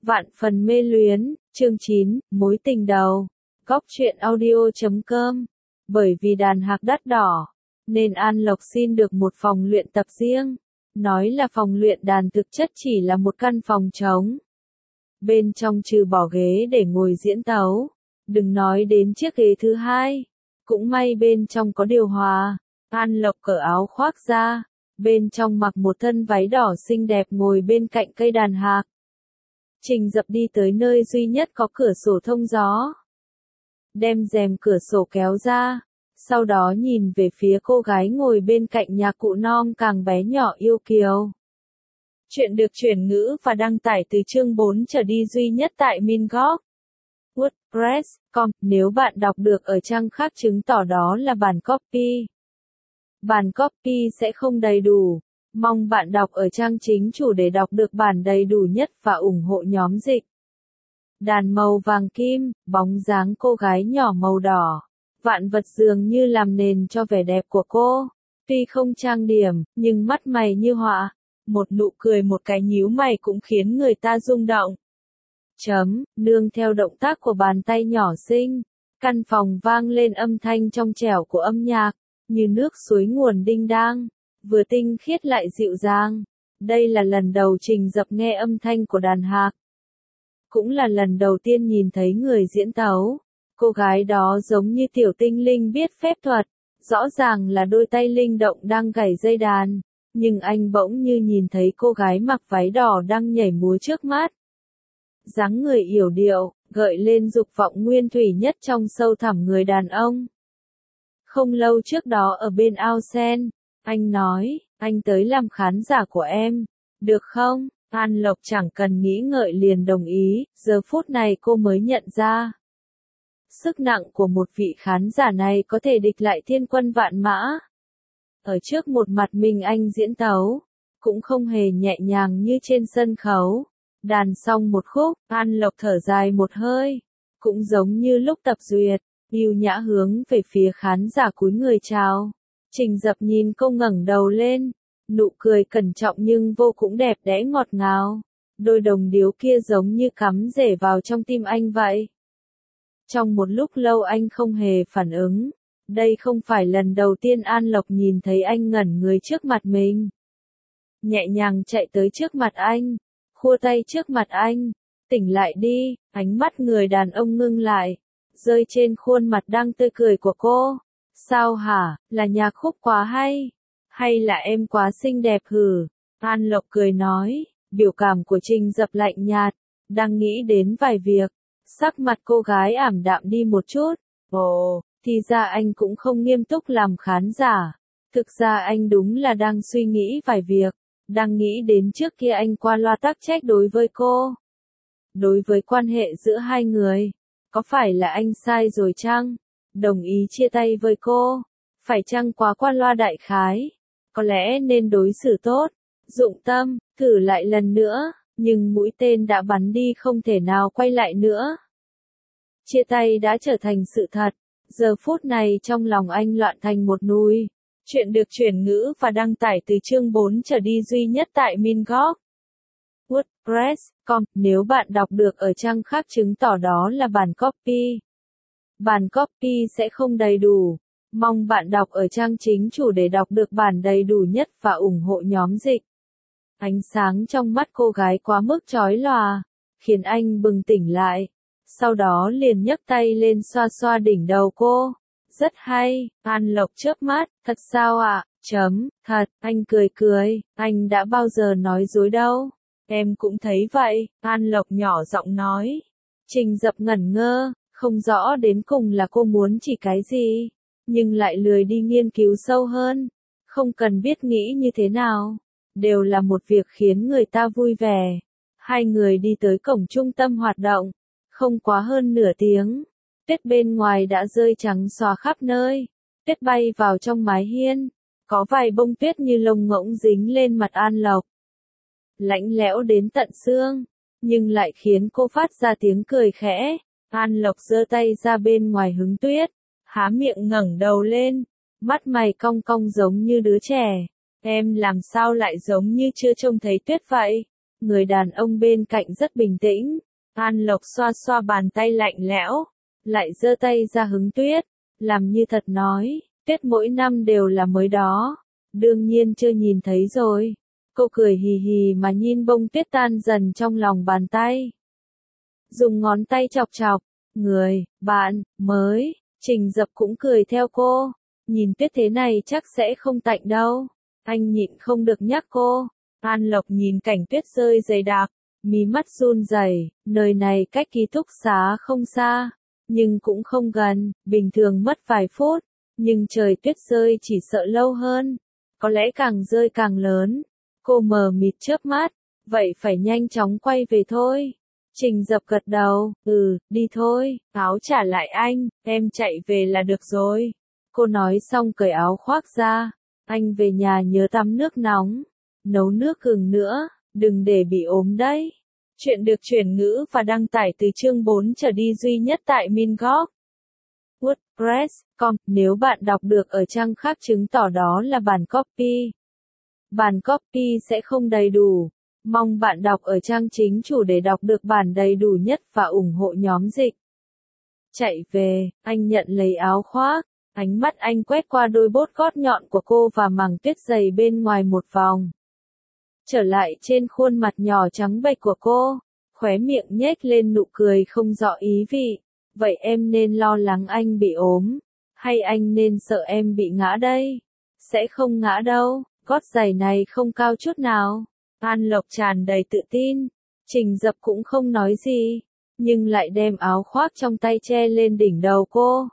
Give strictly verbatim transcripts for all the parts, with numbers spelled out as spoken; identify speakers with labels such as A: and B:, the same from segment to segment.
A: Vạn phần mê luyến, chương chín, mối tình đầu. Góc truyện audio chấm com. Bởi vì đàn hạc đắt đỏ, nên An Lộc xin được một phòng luyện tập riêng. Nói là phòng luyện đàn thực chất chỉ là một căn phòng trống. Bên trong trừ bỏ ghế để ngồi diễn tấu. Đừng nói đến chiếc ghế thứ hai. Cũng may bên trong có điều hòa. An Lộc cởi áo khoác ra. Bên trong mặc một thân váy đỏ xinh đẹp ngồi bên cạnh cây đàn hạc. Trình Dập đi tới nơi duy nhất có cửa sổ thông gió. Đem rèm cửa sổ kéo ra. Sau đó nhìn về phía cô gái ngồi bên cạnh nhà cụ non càng bé nhỏ yêu kiều. Chuyện được chuyển ngữ và đăng tải từ chương bốn trở đi duy nhất tại Mingok. WordPress chấm com. Nếu bạn đọc được ở trang khác chứng tỏ đó là bản copy. Bản copy sẽ không đầy đủ. Mong bạn đọc ở trang chính chủ để đọc được bản đầy đủ nhất và ủng hộ nhóm dịch. Đàn màu vàng kim, bóng dáng cô gái nhỏ màu đỏ. Vạn vật dường như làm nền cho vẻ đẹp của cô. Tuy không trang điểm, nhưng mắt mày như họa. Một nụ cười một cái nhíu mày cũng khiến người ta rung động. Chấm, nương theo động tác của bàn tay nhỏ xinh. Căn phòng vang lên âm thanh trong trẻo của âm nhạc. Như nước suối nguồn đinh đang. Vừa tinh khiết lại dịu dàng. Đây là lần đầu Trình Dập nghe âm thanh của đàn hạc. Cũng là lần đầu tiên nhìn thấy người diễn tấu. Cô gái đó giống như tiểu tinh linh biết phép thuật. Rõ ràng là đôi tay linh động đang gảy dây đàn. Nhưng anh bỗng như nhìn thấy cô gái mặc váy đỏ đang nhảy múa trước mắt. Dáng người yểu điệu, gợi lên dục vọng nguyên thủy nhất trong sâu thẳm người đàn ông. Không lâu trước đó ở bên ao sen, anh nói, anh tới làm khán giả của em, được không? An Lộc chẳng cần nghĩ ngợi liền đồng ý, giờ phút này cô mới nhận ra. Sức nặng của một vị khán giả này có thể địch lại thiên quân vạn mã. Ở trước một mặt mình anh diễn tấu, cũng không hề nhẹ nhàng như trên sân khấu. Đàn xong một khúc, An Lộc thở dài một hơi, cũng giống như lúc tập duyệt, yêu nhã hướng về phía khán giả cúi người chào. Trình Dập nhìn cô ngẩng đầu lên, nụ cười cẩn trọng nhưng vô cùng đẹp đẽ ngọt ngào. Đôi đồng điếu kia giống như cắm rễ vào trong tim anh vậy. Trong một lúc lâu anh không hề phản ứng. Đây không phải lần đầu tiên An Lộc nhìn thấy anh ngẩn người trước mặt mình. Nhẹ nhàng chạy tới trước mặt anh, khua tay trước mặt anh, tỉnh lại đi, ánh mắt người đàn ông ngưng lại, rơi trên khuôn mặt đang tươi cười của cô. Sao hả, là nhạc khúc quá hay, hay là em quá xinh đẹp hử? An Lộc cười nói, biểu cảm của Trình Dập lạnh nhạt, đang nghĩ đến vài việc, sắc mặt cô gái ảm đạm đi một chút. Ồ, thì ra anh cũng không nghiêm túc làm khán giả, thực ra anh đúng là đang suy nghĩ vài việc, đang nghĩ đến trước kia anh qua loa tắc trách đối với cô. Đối với quan hệ giữa hai người, có phải là anh sai rồi chăng? Đồng ý chia tay với cô, phải chăng quá qua loa đại khái? Có lẽ nên đối xử tốt, dụng tâm, thử lại lần nữa, nhưng mũi tên đã bắn đi không thể nào quay lại nữa. Chia tay đã trở thành sự thật, giờ phút này trong lòng anh loạn thành một núi. Chuyện được chuyển ngữ và đăng tải từ chương bốn trở đi duy nhất tại Mingok. WordPress chấm com. Nếu bạn đọc được ở trang khác chứng tỏ đó là bản copy. Bản copy sẽ không đầy đủ. Mong bạn đọc ở trang chính chủ để đọc được bản đầy đủ nhất và ủng hộ nhóm dịch. Ánh sáng trong mắt cô gái quá mức chói lòa, khiến anh bừng tỉnh lại. Sau đó liền nhấc tay lên xoa xoa đỉnh đầu cô. Rất hay, An Lộc chớp mắt, thật sao ạ? À? Chấm, thật, anh cười cười, anh đã bao giờ nói dối đâu. Em cũng thấy vậy, An Lộc nhỏ giọng nói. Trình Dập ngẩn ngơ, không rõ đến cùng là cô muốn chỉ cái gì, nhưng lại lười đi nghiên cứu sâu hơn. Không cần biết nghĩ như thế nào, đều là một việc khiến người ta vui vẻ. Hai người đi tới cổng trung tâm hoạt động, không quá hơn nửa tiếng. Tuyết bên ngoài đã rơi trắng xòa khắp nơi. Tuyết bay vào trong mái hiên. Có vài bông tuyết như lông ngỗng dính lên mặt An Lộc. Lạnh lẽo đến tận xương, nhưng lại khiến cô phát ra tiếng cười khẽ. An Lộc giơ tay ra bên ngoài hứng tuyết, há miệng ngẩng đầu lên, mắt mày cong cong giống như đứa trẻ. Em làm sao lại giống như chưa trông thấy tuyết vậy? Người đàn ông bên cạnh rất bình tĩnh. An Lộc xoa xoa bàn tay lạnh lẽo, lại giơ tay ra hứng tuyết, làm như thật nói, tuyết mỗi năm đều là mới đó. Đương nhiên chưa nhìn thấy rồi. Cô cười hì hì mà nhìn bông tuyết tan dần trong lòng bàn tay. Dùng ngón tay chọc chọc, người, bạn, mới, Trình Dập cũng cười theo cô. Nhìn tuyết thế này chắc sẽ không tạnh đâu. Anh nhịn không được nhắc cô. An Lộc nhìn cảnh tuyết rơi dày đặc, mí mắt run rẩy, nơi này cách ký túc xá không xa, nhưng cũng không gần, bình thường mất vài phút, nhưng trời tuyết rơi chỉ sợ lâu hơn, có lẽ càng rơi càng lớn. Cô mờ mịt chớp mắt, vậy phải nhanh chóng quay về thôi. Trình Dập gật đầu, ừ, đi thôi, áo trả lại anh, em chạy về là được rồi. Cô nói xong cởi áo khoác ra, anh về nhà nhớ tắm nước nóng, nấu nước gừng nữa, đừng để bị ốm đấy. Chuyện được chuyển ngữ và đăng tải từ chương bốn trở đi duy nhất tại Mingoc. WordPress chấm com. Nếu bạn đọc được ở trang khác chứng tỏ đó là bản copy. Bản copy sẽ không đầy đủ. Mong bạn đọc ở trang chính chủ để đọc được bản đầy đủ nhất và ủng hộ nhóm dịch. Chạy về, anh nhận lấy áo khoác. Ánh mắt anh quét qua đôi bốt gót nhọn của cô và màng tuyết dày bên ngoài một vòng. Trở lại trên khuôn mặt nhỏ trắng bệch của cô, khóe miệng nhếch lên nụ cười không rõ ý vị. Vậy em nên lo lắng anh bị ốm, hay anh nên sợ em bị ngã đây? Sẽ không ngã đâu, gót giày này không cao chút nào. An Lộc tràn đầy tự tin. Trình Dập cũng không nói gì, nhưng lại đem áo khoác trong tay che lên đỉnh đầu cô.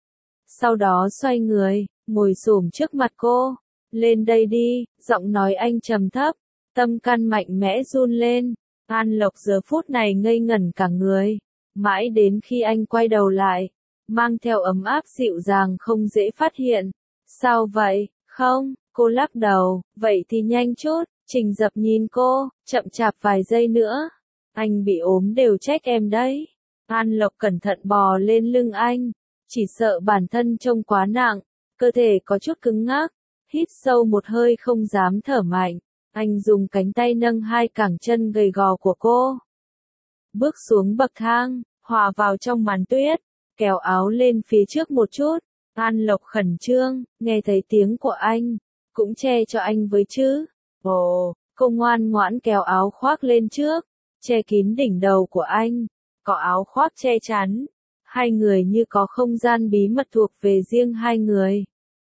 A: Sau đó xoay người, ngồi xổm trước mặt cô. Lên đây đi, giọng nói anh trầm thấp, tâm can mạnh mẽ run lên. An Lộc giờ phút này ngây ngẩn cả người, mãi đến khi anh quay đầu lại, mang theo ấm áp dịu dàng không dễ phát hiện. Sao vậy, không, cô lắc đầu, vậy thì nhanh chút. Trình Dập nhìn cô, chậm chạp vài giây nữa. Anh bị ốm đều trách em đấy. An Lộc cẩn thận bò lên lưng anh, chỉ sợ bản thân trông quá nặng, cơ thể có chút cứng ngắc, hít sâu một hơi không dám thở mạnh. Anh dùng cánh tay nâng hai cẳng chân gầy gò của cô. Bước xuống bậc thang, hòa vào trong màn tuyết, kéo áo lên phía trước một chút. An Lộc khẩn trương, nghe thấy tiếng của anh, cũng che cho anh với chứ. Ồ, cô ngoan ngoãn kéo áo khoác lên trước, che kín đỉnh đầu của anh, có áo khoác che chắn. Hai người như có không gian bí mật thuộc về riêng hai người.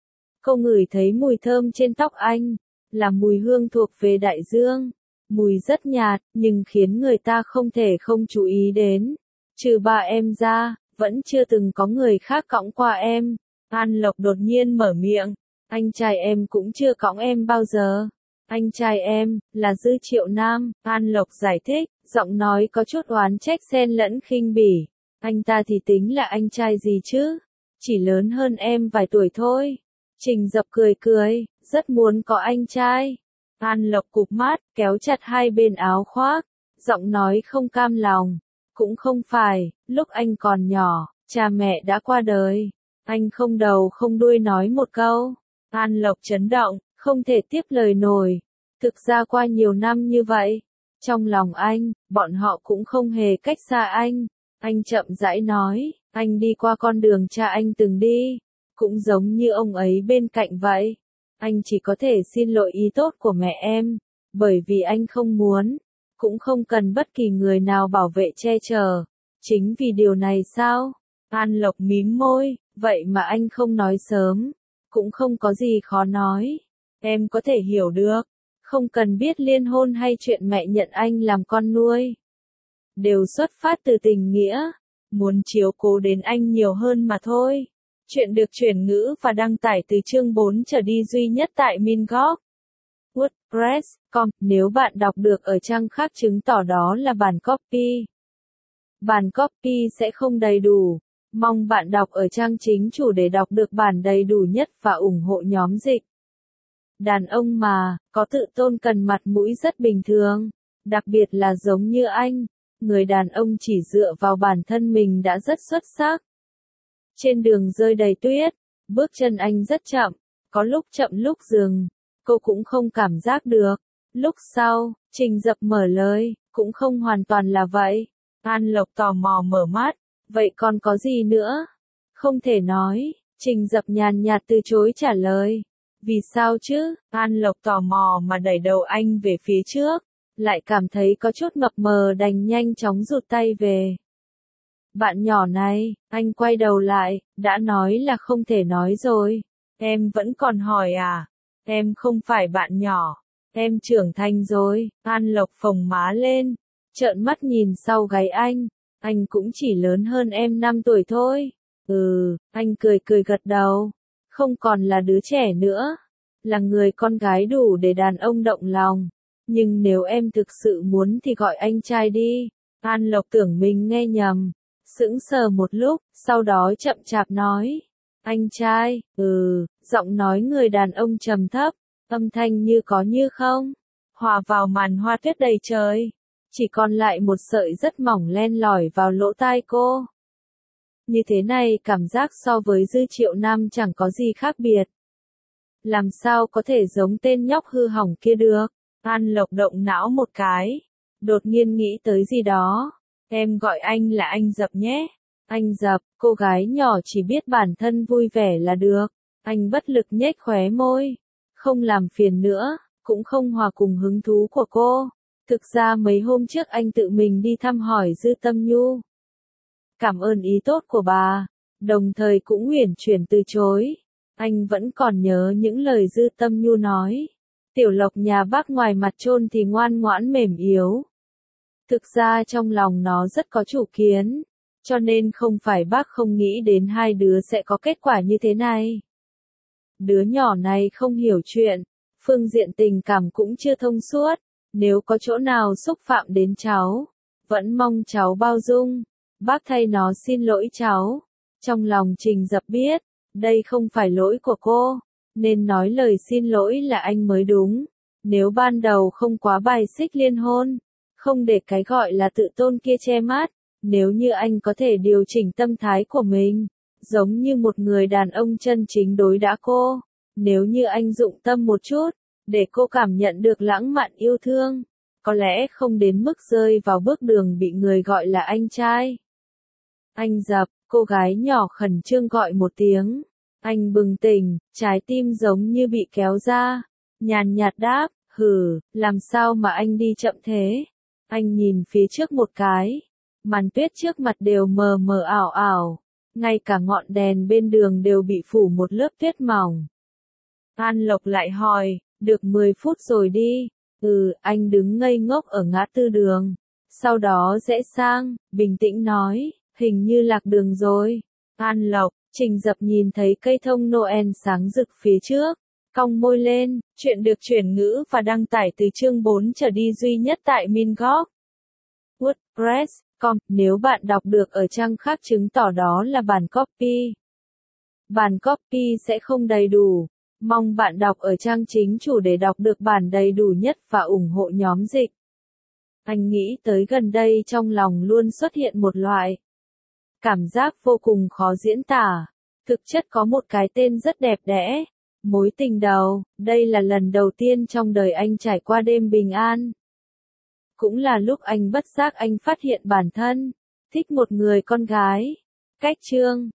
A: Cô ngửi thấy mùi thơm trên tóc anh, là mùi hương thuộc về đại dương. Mùi rất nhạt, nhưng khiến người ta không thể không chú ý đến. Trừ ba em ra, vẫn chưa từng có người khác cõng qua em. An Lộc đột nhiên mở miệng, anh trai em cũng chưa cõng em bao giờ. Anh trai em, là Dư Triệu Nam, An Lộc giải thích, giọng nói có chút oán trách xen lẫn khinh bỉ. Anh ta thì tính là anh trai gì chứ? Chỉ lớn hơn em vài tuổi thôi. Trình Dập cười cười, rất muốn có anh trai. An Lộc cụp mắt, kéo chặt hai bên áo khoác, giọng nói không cam lòng. Cũng không phải, lúc anh còn nhỏ, cha mẹ đã qua đời. Anh không đầu không đuôi nói một câu. An Lộc chấn động, không thể tiếp lời nổi. Thực ra qua nhiều năm như vậy, trong lòng anh, bọn họ cũng không hề cách xa anh. Anh chậm rãi nói, anh đi qua con đường cha anh từng đi, cũng giống như ông ấy bên cạnh vậy. Anh chỉ có thể xin lỗi ý tốt của mẹ em, bởi vì anh không muốn, cũng không cần bất kỳ người nào bảo vệ che chở. Chính vì điều này sao? An Lộc mím môi, vậy mà anh không nói sớm, cũng không có gì khó nói. Em có thể hiểu được, không cần biết liên hôn hay chuyện mẹ nhận anh làm con nuôi. Đều xuất phát từ tình nghĩa, muốn chiếu cố đến anh nhiều hơn mà thôi. Chuyện được chuyển ngữ và đăng tải từ chương bốn trở đi duy nhất tại Mingoc. WordPress chấm com. Nếu bạn đọc được ở trang khác chứng tỏ đó là bản copy. Bản copy sẽ không đầy đủ. Mong bạn đọc ở trang chính chủ để đọc được bản đầy đủ nhất và ủng hộ nhóm dịch. Đàn ông mà, có tự tôn cần mặt mũi rất bình thường. Đặc biệt là giống như anh, người đàn ông chỉ dựa vào bản thân mình đã rất xuất sắc. Trên đường rơi đầy tuyết, bước chân anh rất chậm, có lúc chậm lúc dừng, cô cũng không cảm giác được. Lúc sau, Trình Dập mở lời, cũng không hoàn toàn là vậy. An Lộc tò mò mở mắt, vậy còn có gì nữa? Không thể nói, Trình Dập nhàn nhạt từ chối trả lời. Vì sao chứ? An Lộc tò mò mà đẩy đầu anh về phía trước, lại cảm thấy có chút mập mờ đành nhanh chóng rụt tay về. Bạn nhỏ này, anh quay đầu lại, đã nói là không thể nói rồi. Em vẫn còn hỏi à? Em không phải bạn nhỏ. Em trưởng thành rồi. An Lộc phồng má lên, trợn mắt nhìn sau gáy anh. Anh cũng chỉ lớn hơn em năm tuổi thôi. Ừ, anh cười cười gật đầu. Không còn là đứa trẻ nữa. Là người con gái đủ để đàn ông động lòng. Nhưng nếu em thực sự muốn thì gọi anh trai đi. An Lộc tưởng mình nghe nhầm. Sững sờ một lúc, sau đó chậm chạp nói. Anh trai, ừ, giọng nói người đàn ông trầm thấp, âm thanh như có như không, hòa vào màn hoa tuyết đầy trời. Chỉ còn lại một sợi rất mỏng len lỏi vào lỗ tai cô. Như thế này cảm giác so với Dư Triệu Nam chẳng có gì khác biệt. Làm sao có thể giống tên nhóc hư hỏng kia được? An Lộc động não một cái, đột nhiên nghĩ tới gì đó. Em gọi anh là anh Dập nhé. Anh Dập, cô gái nhỏ chỉ biết bản thân vui vẻ là được. Anh bất lực nhếch khóe môi. Không làm phiền nữa, cũng không hòa cùng hứng thú của cô. Thực ra mấy hôm trước anh tự mình đi thăm hỏi Dư Tâm Nhu. Cảm ơn ý tốt của bà, đồng thời cũng uyển chuyển từ chối. Anh vẫn còn nhớ những lời Dư Tâm Nhu nói. Tiểu Lộc nhà bác ngoài mặt trôn thì ngoan ngoãn mềm yếu. Thực ra trong lòng nó rất có chủ kiến, cho nên không phải bác không nghĩ đến hai đứa sẽ có kết quả như thế này. Đứa nhỏ này không hiểu chuyện, phương diện tình cảm cũng chưa thông suốt, nếu có chỗ nào xúc phạm đến cháu, vẫn mong cháu bao dung, bác thay nó xin lỗi cháu. Trong lòng Trình Dập biết, đây không phải lỗi của cô, nên nói lời xin lỗi là anh mới đúng. Nếu ban đầu không quá bài xích liên hôn, không để cái gọi là tự tôn kia che mắt, nếu như anh có thể điều chỉnh tâm thái của mình, giống như một người đàn ông chân chính đối đãi cô, nếu như anh dụng tâm một chút, để cô cảm nhận được lãng mạn yêu thương, có lẽ không đến mức rơi vào bước đường bị người gọi là anh trai. Anh Dập, cô gái nhỏ khẩn trương gọi một tiếng. Anh bừng tỉnh, trái tim giống như bị kéo ra, nhàn nhạt đáp, hừ, làm sao mà anh đi chậm thế? Anh nhìn phía trước một cái, màn tuyết trước mặt đều mờ mờ ảo ảo, ngay cả ngọn đèn bên đường đều bị phủ một lớp tuyết mỏng. An Lộc lại hỏi, được mười phút rồi đi. Ừ, anh đứng ngây ngốc ở ngã tư đường, sau đó rẽ sang, bình tĩnh nói, hình như lạc đường rồi. An Lộc, Trình Dập nhìn thấy cây thông Noel sáng rực phía trước, cong môi lên. Chuyện được chuyển ngữ và đăng tải từ chương bốn trở đi duy nhất tại Mingoc. WordPress chấm com. Nếu bạn đọc được ở trang khác chứng tỏ đó là bản copy. Bản copy sẽ không đầy đủ. Mong bạn đọc ở trang chính chủ để đọc được bản đầy đủ nhất và ủng hộ nhóm dịch. Anh nghĩ tới gần đây trong lòng luôn xuất hiện một loại cảm giác vô cùng khó diễn tả. Thực chất có một cái tên rất đẹp đẽ. Mối tình đầu, đây là lần đầu tiên trong đời anh trải qua đêm bình an. Cũng là lúc anh bất giác anh phát hiện bản thân thích một người con gái. Cách chương